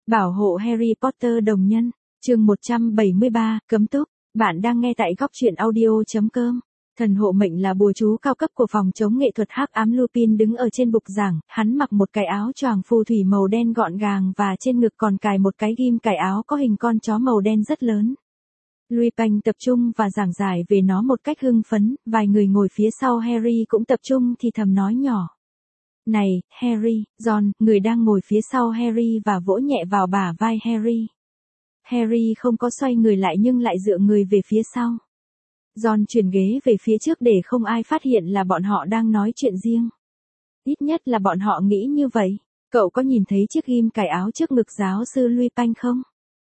Bảo hộ Harry Potter đồng nhân. Chương 173, cấm túc. Bạn đang nghe tại góc truyện audio.com. Thần hộ mệnh là bùa chú cao cấp của phòng chống nghệ thuật hắc ám. Lupin đứng ở trên bục giảng, hắn mặc một cái áo choàng phù thủy màu đen gọn gàng và trên ngực còn cài một cái ghim cài áo có hình con chó màu đen rất lớn. Lupin tập trung và giảng giải về nó một cách hưng phấn, vài người ngồi phía sau Harry cũng tập trung thì thầm nói nhỏ. Này, Harry, Ron, người đang ngồi phía sau Harry và vỗ nhẹ vào bả vai Harry. Harry không có xoay người lại nhưng lại dựa người về phía sau. Ron chuyển ghế về phía trước để không ai phát hiện là bọn họ đang nói chuyện riêng. Ít nhất là bọn họ nghĩ như vậy. Cậu có nhìn thấy chiếc ghim cài áo trước ngực giáo sư Lupin không?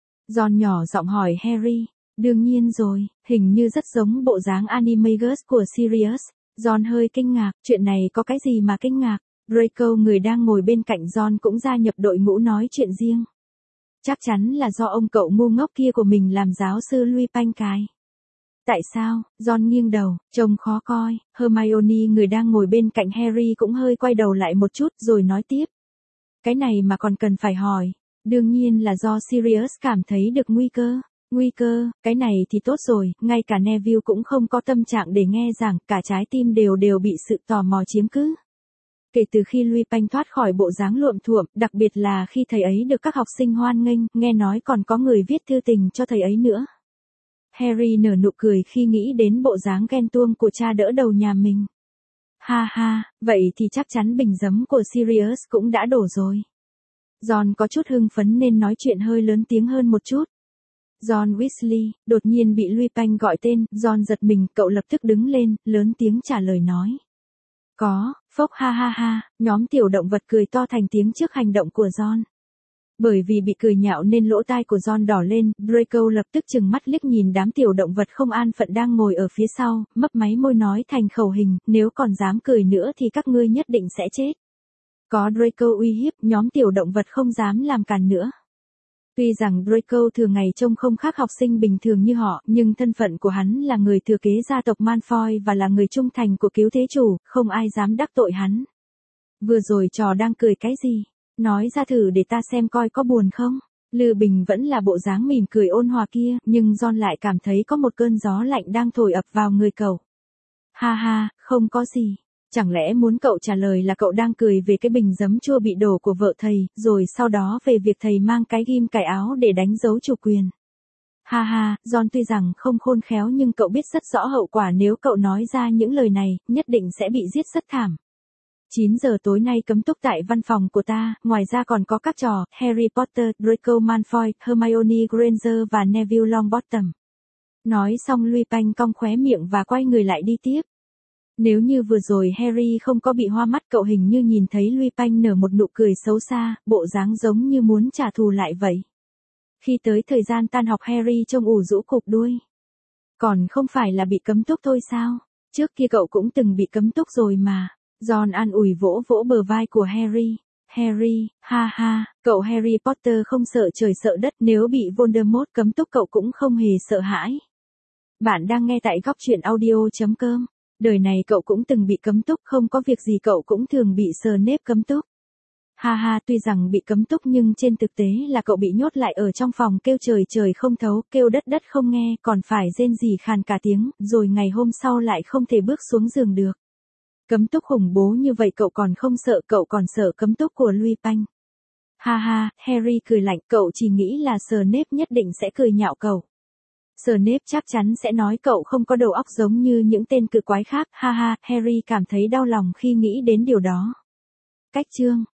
Ron nhỏ giọng hỏi Harry. Đương nhiên rồi, hình như rất giống bộ dáng Animagus của Sirius. Ron hơi kinh ngạc, chuyện này có cái gì mà kinh ngạc? Draco người đang ngồi bên cạnh Ron cũng gia nhập đội ngũ nói chuyện riêng. Chắc chắn là do ông cậu ngu ngốc kia của mình làm giáo sư Lupin cài. Tại sao? Ron nghiêng đầu, trông khó coi. Hermione người đang ngồi bên cạnh Harry cũng hơi quay đầu lại một chút rồi nói tiếp. Cái này mà còn cần phải hỏi. Đương nhiên là do Sirius cảm thấy được nguy cơ. Nguy cơ, cái này thì tốt rồi, ngay cả Neville cũng không có tâm trạng để nghe giảng, cả trái tim đều bị sự tò mò chiếm cứ. Kể từ khi Lupin thoát khỏi bộ dáng luộm thuộm, đặc biệt là khi thầy ấy được các học sinh hoan nghênh, nghe nói còn có người viết thư tình cho thầy ấy nữa. Harry nở nụ cười khi nghĩ đến bộ dáng ghen tuông của cha đỡ đầu nhà mình. Ha ha, vậy thì chắc chắn bình giấm của Sirius cũng đã đổ rồi. Ron có chút hưng phấn nên nói chuyện hơi lớn tiếng hơn một chút. Ron Weasley, đột nhiên bị Lupin gọi tên, Ron giật mình, cậu lập tức đứng lên, lớn tiếng trả lời nói. Có, phốc ha ha ha, nhóm tiểu động vật cười to thành tiếng trước hành động của Ron. Bởi vì bị cười nhạo nên lỗ tai của Ron đỏ lên, Draco lập tức trừng mắt liếc nhìn đám tiểu động vật không an phận đang ngồi ở phía sau, mấp máy môi nói thành khẩu hình, nếu còn dám cười nữa thì các ngươi nhất định sẽ chết. Có Draco uy hiếp, nhóm tiểu động vật không dám làm càn nữa. Tuy rằng Draco thường ngày trông không khác học sinh bình thường như họ, nhưng thân phận của hắn là người thừa kế gia tộc Malfoy và là người trung thành của cứu thế chủ, không ai dám đắc tội hắn. Vừa rồi trò đang cười cái gì? Nói ra thử để ta xem coi có buồn không? Lư Bình vẫn là bộ dáng mỉm cười ôn hòa kia, nhưng Ron lại cảm thấy có một cơn gió lạnh đang thổi ập vào người cậu. Ha ha, không có gì. Chẳng lẽ muốn cậu trả lời là cậu đang cười về cái bình giấm chua bị đổ của vợ thầy, rồi sau đó về việc thầy mang cái ghim cài áo để đánh dấu chủ quyền. Ha ha, Ron tuy rằng không khôn khéo nhưng cậu biết rất rõ hậu quả nếu cậu nói ra những lời này, nhất định sẽ bị giết rất thảm. 9 giờ tối nay cấm túc tại văn phòng của ta, ngoài ra còn có các trò, Harry Potter, Draco Malfoy, Hermione Granger và Neville Longbottom. Nói xong Lupin cong khóe miệng và quay người lại đi tiếp. Nếu như vừa rồi Harry không có bị hoa mắt cậu hình như nhìn thấy Lupin nở một nụ cười xấu xa, bộ dáng giống như muốn trả thù lại vậy. Khi tới thời gian tan học Harry trông ủ rũ cụp đuôi. Còn không phải là bị cấm túc thôi sao? Trước kia cậu cũng từng bị cấm túc rồi mà. Ron an ủi vỗ vỗ bờ vai của Harry. Harry, ha ha, cậu Harry Potter không sợ trời sợ đất, nếu bị Voldemort cấm túc cậu cũng không hề sợ hãi. Bạn đang nghe tại góc truyện audio.com. Đời này cậu cũng từng bị cấm túc, không có việc gì cậu cũng thường bị Snape cấm túc. Ha ha, tuy rằng bị cấm túc nhưng trên thực tế là cậu bị nhốt lại ở trong phòng kêu trời trời không thấu, kêu đất đất không nghe, còn phải rên rỉ khàn cả tiếng, rồi ngày hôm sau lại không thể bước xuống giường được. Cấm túc khủng bố như vậy cậu còn không sợ, cậu còn sợ cấm túc của Lupin. Ha ha, Harry cười lạnh, cậu chỉ nghĩ là Snape nhất định sẽ cười nhạo cậu. Snape chắc chắn sẽ nói cậu không có đầu óc giống như những tên cự quái khác, ha ha, Harry cảm thấy đau lòng khi nghĩ đến điều đó. Cách chương